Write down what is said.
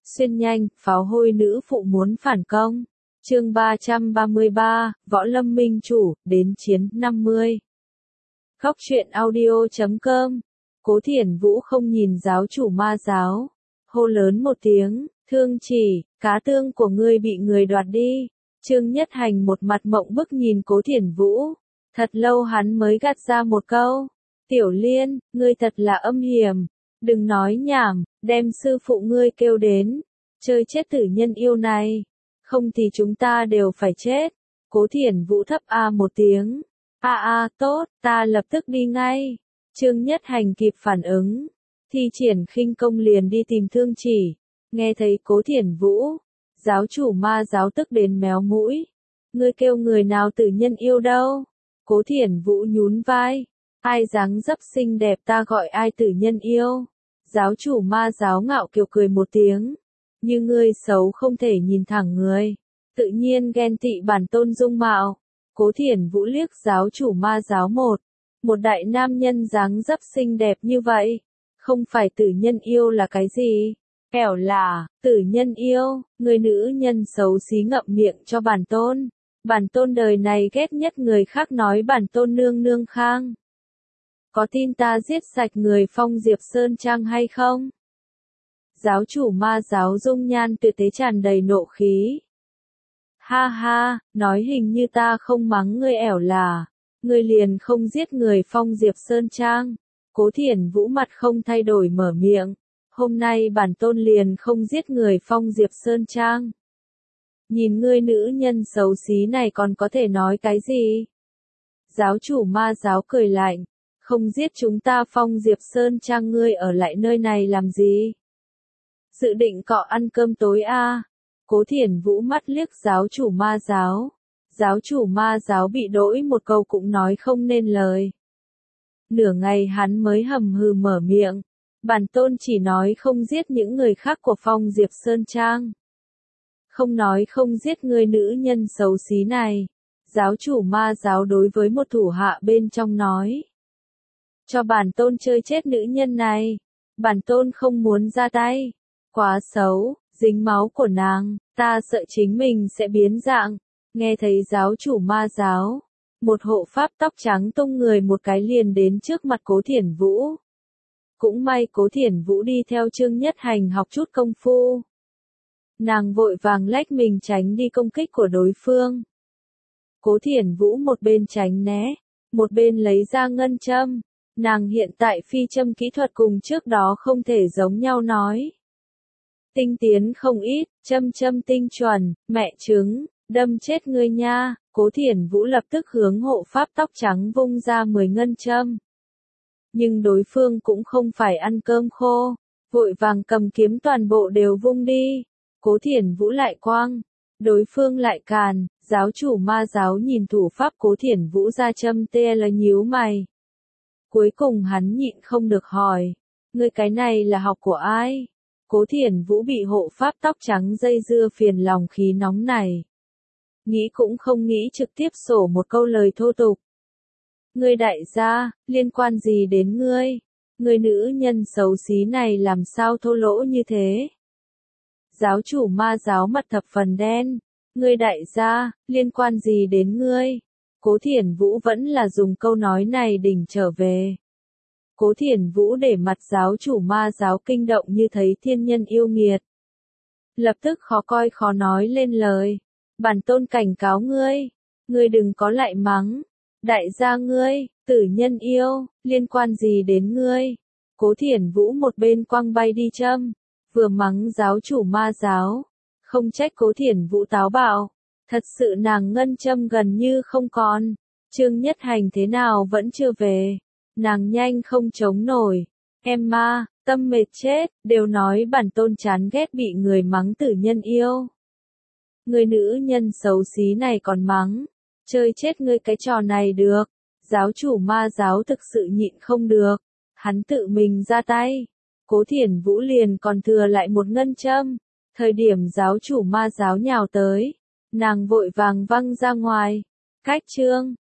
Xuyên nhanh, pháo hôi nữ phụ muốn phản công. Chương 333, Võ Lâm Minh Chủ, đến chiến 50. Góc truyện audio.com. Cố Thiển Vũ không nhìn giáo chủ ma giáo. Hô lớn một tiếng, Thương Chỉ, cá tương của ngươi bị người đoạt đi. Trương Nhất Hành một mặt mộng bức nhìn Cố Thiển Vũ. Thật lâu hắn mới gạt ra một câu. Tiểu Liên, ngươi thật là âm hiểm. Đừng nói nhảm, đem sư phụ ngươi kêu đến. Chơi chết tử nhân yêu này. Không thì chúng ta đều phải chết. Cố Thiển Vũ thấp a một tiếng. Tốt, ta lập tức đi ngay. Trương Nhất Hành kịp phản ứng. Thi triển khinh công liền đi tìm Thương Chỉ. Nghe thấy Cố Thiển Vũ. Giáo chủ ma giáo tức đến méo mũi. Ngươi kêu người nào tử nhân yêu đâu? Cố Thiển Vũ nhún vai. Ai dáng dấp xinh đẹp ta gọi ai tử nhân yêu. Giáo chủ ma giáo ngạo kiều cười một tiếng. Như ngươi xấu không thể nhìn thẳng người. Tự nhiên ghen tị bản tôn dung mạo. Cố Thiển Vũ liếc giáo chủ ma giáo một đại nam nhân dáng dấp xinh đẹp như vậy. Không phải tử nhân yêu là cái gì? Ẻo là, tử nhân yêu, người nữ nhân xấu xí ngậm miệng cho bản tôn. Bản tôn đời này ghét nhất người khác nói bản tôn nương nương khang. Có tin ta giết sạch người Phong Diệp Sơn Trang hay không? Giáo chủ ma giáo dung nhan tuyệt thế tràn đầy nộ khí. Ha ha, nói hình như ta không mắng ngươi ẻo là. Ngươi liền không giết người Phong Diệp Sơn Trang. Cố Thiển Vũ mặt không thay đổi mở miệng. Hôm nay bản tôn liền không giết người Phong Diệp Sơn Trang. Nhìn ngươi nữ nhân xấu xí này còn có thể nói cái gì? Giáo chủ ma giáo cười lạnh. Không giết chúng ta Phong Diệp Sơn Trang ngươi ở lại nơi này làm gì? Dự định cọ ăn cơm tối à? Cố Thiển Vũ mắt liếc giáo chủ ma giáo. Giáo chủ ma giáo bị đỗi một câu cũng nói không nên lời. Nửa ngày hắn mới hầm hừ mở miệng. Bản tôn chỉ nói không giết những người khác của Phong Diệp Sơn Trang. Không nói không giết người nữ nhân xấu xí này. Giáo chủ ma giáo đối với một thủ hạ bên trong nói. Cho bản tôn chơi chết nữ nhân này. Bản tôn không muốn ra tay. Quá xấu, dính máu của nàng, ta sợ chính mình sẽ biến dạng. Nghe thấy giáo chủ ma giáo. Một hộ pháp tóc trắng tung người một cái liền đến trước mặt Cố Thiển Vũ. Cũng may Cố Thiển Vũ đi theo Trương Nhất Hành học chút công phu. Nàng vội vàng lách mình tránh đi công kích của đối phương. Cố Thiển Vũ một bên tránh né, một bên lấy ra ngân châm. Nàng hiện tại phi châm kỹ thuật cùng trước đó không thể giống nhau nói. Tinh tiến không ít, châm tinh chuẩn, mẹ trứng, đâm chết ngươi nha. Cố Thiển Vũ lập tức hướng hộ pháp tóc trắng vung ra 10 ngân châm. Nhưng đối phương cũng không phải ăn cơm khô, vội vàng cầm kiếm toàn bộ đều vung đi. Cố Thiển Vũ lại quang, đối phương lại càn. Giáo chủ ma giáo nhìn thủ pháp Cố Thiển Vũ ra châm tê là nhíu mày. Cuối cùng hắn nhịn không được hỏi, ngươi cái này là học của ai? Cố Thiển Vũ bị hộ pháp tóc trắng dây dưa phiền lòng khí nóng này. Nghĩ cũng không nghĩ trực tiếp sổ một câu lời thô tục. Ngươi đại gia, liên quan gì đến ngươi? Ngươi nữ nhân xấu xí này làm sao thô lỗ như thế? Giáo chủ ma giáo mặt thập phần đen. Ngươi đại gia, liên quan gì đến ngươi? Cố Thiển Vũ vẫn là dùng câu nói này đỉnh trở về. Cố Thiển Vũ để mặt giáo chủ ma giáo kinh động như thấy thiên nhân yêu nghiệt. Lập tức khó coi khó nói lên lời. Bản tôn cảnh cáo ngươi. Ngươi đừng có lại mắng. Đại gia ngươi, tử nhân yêu, liên quan gì đến ngươi? Cố Thiển Vũ một bên quăng bay đi châm. Vừa mắng giáo chủ ma giáo. Không trách Cố Thiển Vũ táo bạo. Thật sự nàng ngân châm gần như không còn. Trương Nhất Hành thế nào vẫn chưa về. Nàng nhanh không chống nổi. Em ma, tâm mệt chết, đều nói bản tôn chán ghét bị người mắng tử nhân yêu. Người nữ nhân xấu xí này còn mắng. Chơi chết ngươi cái trò này được. Giáo chủ ma giáo thực sự nhịn không được. Hắn tự mình ra tay. Cố Thiển Vũ liền còn thừa lại một ngân châm. Thời điểm giáo chủ ma giáo nhào tới. Nàng vội vàng văng ra ngoài. Cách chương